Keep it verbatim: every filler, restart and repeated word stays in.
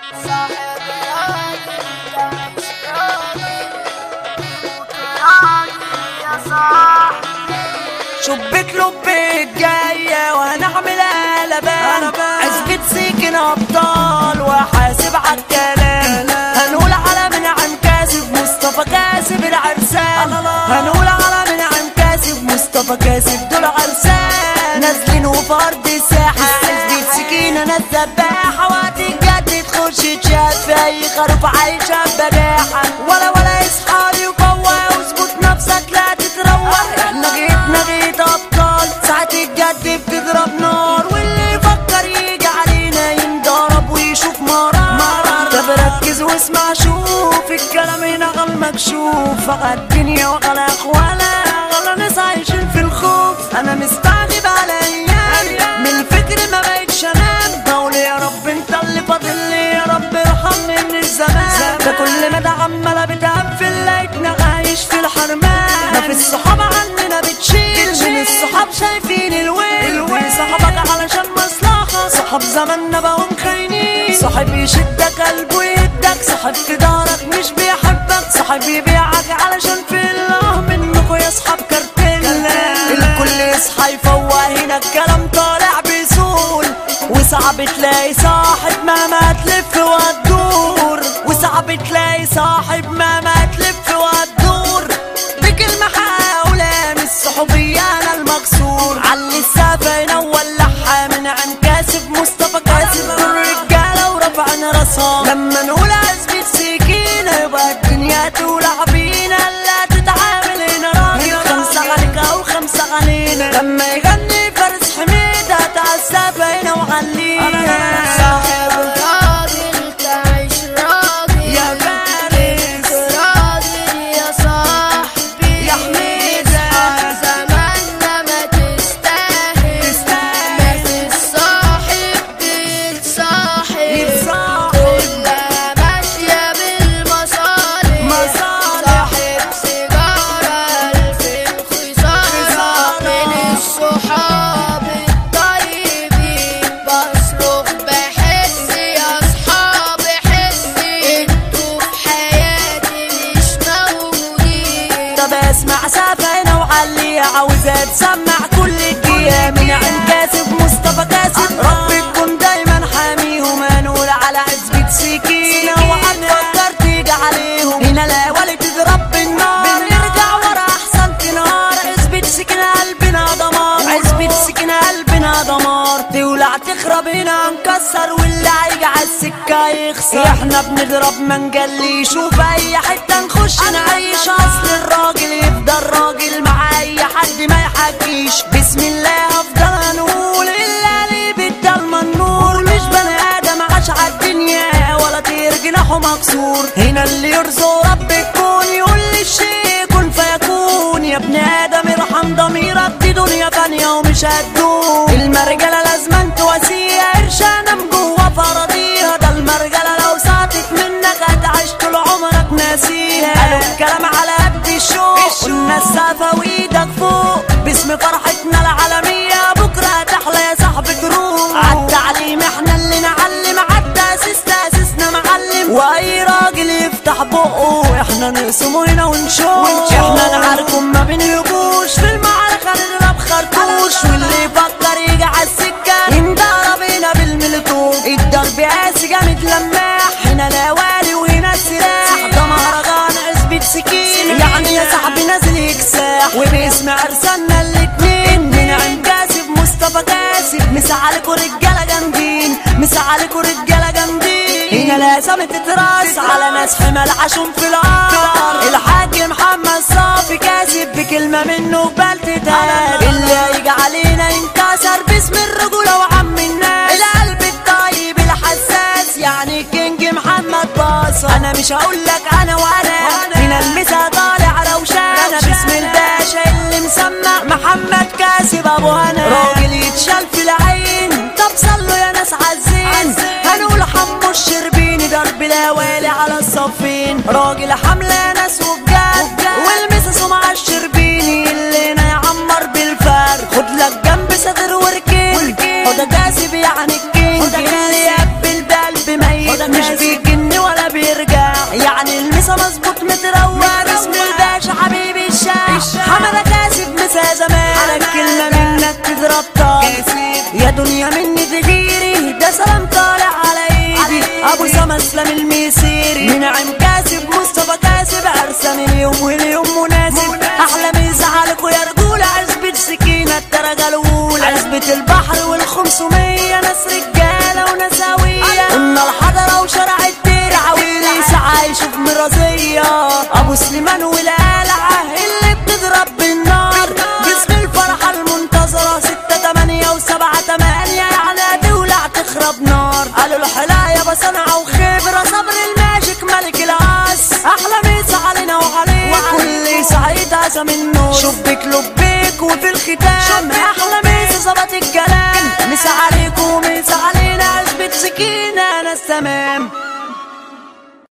صاحب راجل تعيش راجل موت راجل يا صاحبي. شبك لبك جاية وهنعمل قلبان، عزبة سكن أبطال وحاسب عالكلام. هنقول على من عن كاسب مصطفى كاسب العرسان، هنقول على من عن كاسب مصطفى كاسب دول عرسان. نازلين وفي أرض الساحة عزبة سكينة ناس ذباحة، وقت الجد تخش تشاف في أي خروف عايشة بباحة. ولا ولا اصحى وقوى واظبط نفسك لا تتروح، احنا جيتنا جيت أبطال ساعة الجد بتضرب نار. واللي يفكر يجي علينا ينضرب ويشوف مرار. طب ركز واسمع شوف الكلام هنا غل مكشوف، غلا الدنيا وغلا اخوانا غلا ناس عايشين في الخوف. انا مستعجب على ايام من الفكر ما بقتش انام، بقول يا رب انت اللي فاضل لي، يا رب ارحمني من الزمان ده. كل ما ده عماله بتقفل لقيتنا عايش في الحرمان. ما في الصحاب عننا بتشيل من الصحاب شايفين الويل. صاحبك علشان مصلحه، صحاب زماننا بقوا مخاينين. صاحب يشدك قلبه يدك، صاحب في دارك مش بيحبك، صاحب يبيعك علشان في الله منكوا يا صحاب كارتيلا. الكل يصحى يفوق هنا الكلام طالع بيسول، وصعب تلاقي صاحب مهما تلف وتدور، وصعب تلاقي صاحب مهما تلف وتدور. بكلمة حاولة من الصحوبية أنا المكسور، علي السفينة وولعها من عن كاسب مصطفى كاسب الرجالة ورفعنا راسها. لما نقول عزبة سكينة يبقى الدنيا تولع بينا، لا تتعامل هنا راجل خمسة عليك أو خمسة علينا. لما يغني فارس حميد هتعذب هنا وعلينا. صاحب راجل تعيش راجل يا فارس راجل يا صاحبي. يا حميد زماننا ما تستاهل، ما في الصاحب بيتصاحب، يتصاحب كلها ماشية بالمصالح. مصالح. صاحب سيجارة ألف خسارة من الصحاب الطيبين. بصرخ بحس يا أصحاب حسي، انتوا في حياتي مش موجودين. طب اسمع سفينة وعلي عاوزة تسمع كل الجيام من عن كاسب مصطفى كاسب. رب يكون دايما حاميهم، هنقول على عزبة سكينة وهتفكر تيجي عليهم هنا الاولي تضرب بالنار. نرجع ورا احسن تنهار، عزبة سكينة قلبنا دمار، عزبة سكينة قلبنا دمار. تولع تخرب هنا نكسر، واللي هيجي عالسكة يخسر. احنا بنضرب ما نجليش وفي اي حتة نخش نعيش، اصل الراجل يفضل راجل مع اي حد ما يحكيش. بسم الله افضل نقول الا اللي بالضلمة النور، مش بني ادم عاش عالدنيا ولا طير جناحه مكسور. هنا اللي يرزق رب الكون يقول للشيء كن فيكون. يا ابن ادم ارحم ضميرك، دي دنيا فانية ومش هتدوم. المرجلة لازم تواسيها قرشانة من جوا فراضيها، ده المرجلة لو ساطت منك هتعيش طول عمرك ناسيها. قالوا الكلام على قد الشوق، قلنا السقفة وايدك فوق. باسم فرحتنا العالمية بكرة هتحلى يا صاحبي تروح. عالتعليم احنا اللي نعلم، عالتأسيس تأسيسنا معلم. واي راجل يفتح بقه احنا نقسمه هنا ونشوف. احنا نعاركم ما بنهبوش، في المعركة نضرب خرطوش. واللي يفكر يجي عالسكة ينضرب هنا بالملتوب. الضرب قاسي جامد لماح، هنا الاوالي وهنا السلاح. ده مهرجان عزبة سكينة يعني يا صاحبي نازل يكساح. وباسم عرساننا الاتنين من عن كاسب مصطفى كاسب. مسا عليكوا رجالة جامدين، مسا عليكوا رجالة جامدين. هنا لازم تتراس على ناس حمل عاشون في العار. الحاج محمد صافي كاسب بكلمة منه بلتتهاب. اللي هيجي علينا ينكسر باسم الرجولة وعم الناس. القلب الطيب الحساس يعني كينج محمد باصة. انا مش هقولك انا وانا هنا المسا طالع روشانة. باسم الباشا اللي مسمى محمد كاسب ابو هنا، راجل يتشال في العين. طب صلوا يا ناس عالزين، هنقول حمو الشربيني ضرب الاوالي على الصفين. راجل حملة ناس وبجد، والمسا سمع الشربيني اللي هنا يعمر بالفرد. خد لك جنب صدر وركين، هو ده كاسب يعني الكينج اللي يقبل بقلب ميت مش الدنيا مني تغيري، ده سلام طالع على ايدي ابو سما اسلام الميسيري. منعم كاسب مصطفى كاسب عرسان اليوم واليوم مناسب. احلى مسا عليكوا يا رجوله، عزبة سكينه الدرجه الاولى، عزبة البحر والخمسمية ناس رجاله وناس هويه. قلنا الحضره وشارع الدير عويليس عايش في مرازيه. ابو سليمان والقلعه اللي بتضرب بالنار، جسم الفرحه المنتظره ستة تمانية وسبعة تمانية يعني تولع تخرب نار. قالوا الحلايا بصنعه وخبره، صبر الماجيك ملك العاص. احلى مسا علينا وعليك وكل سعيد عزم النور. شبك لبيك وفي الختام احلى مسا ظبط الكلام. مسا عليكم ومسا علينا عزبة سكينه ناس تمام.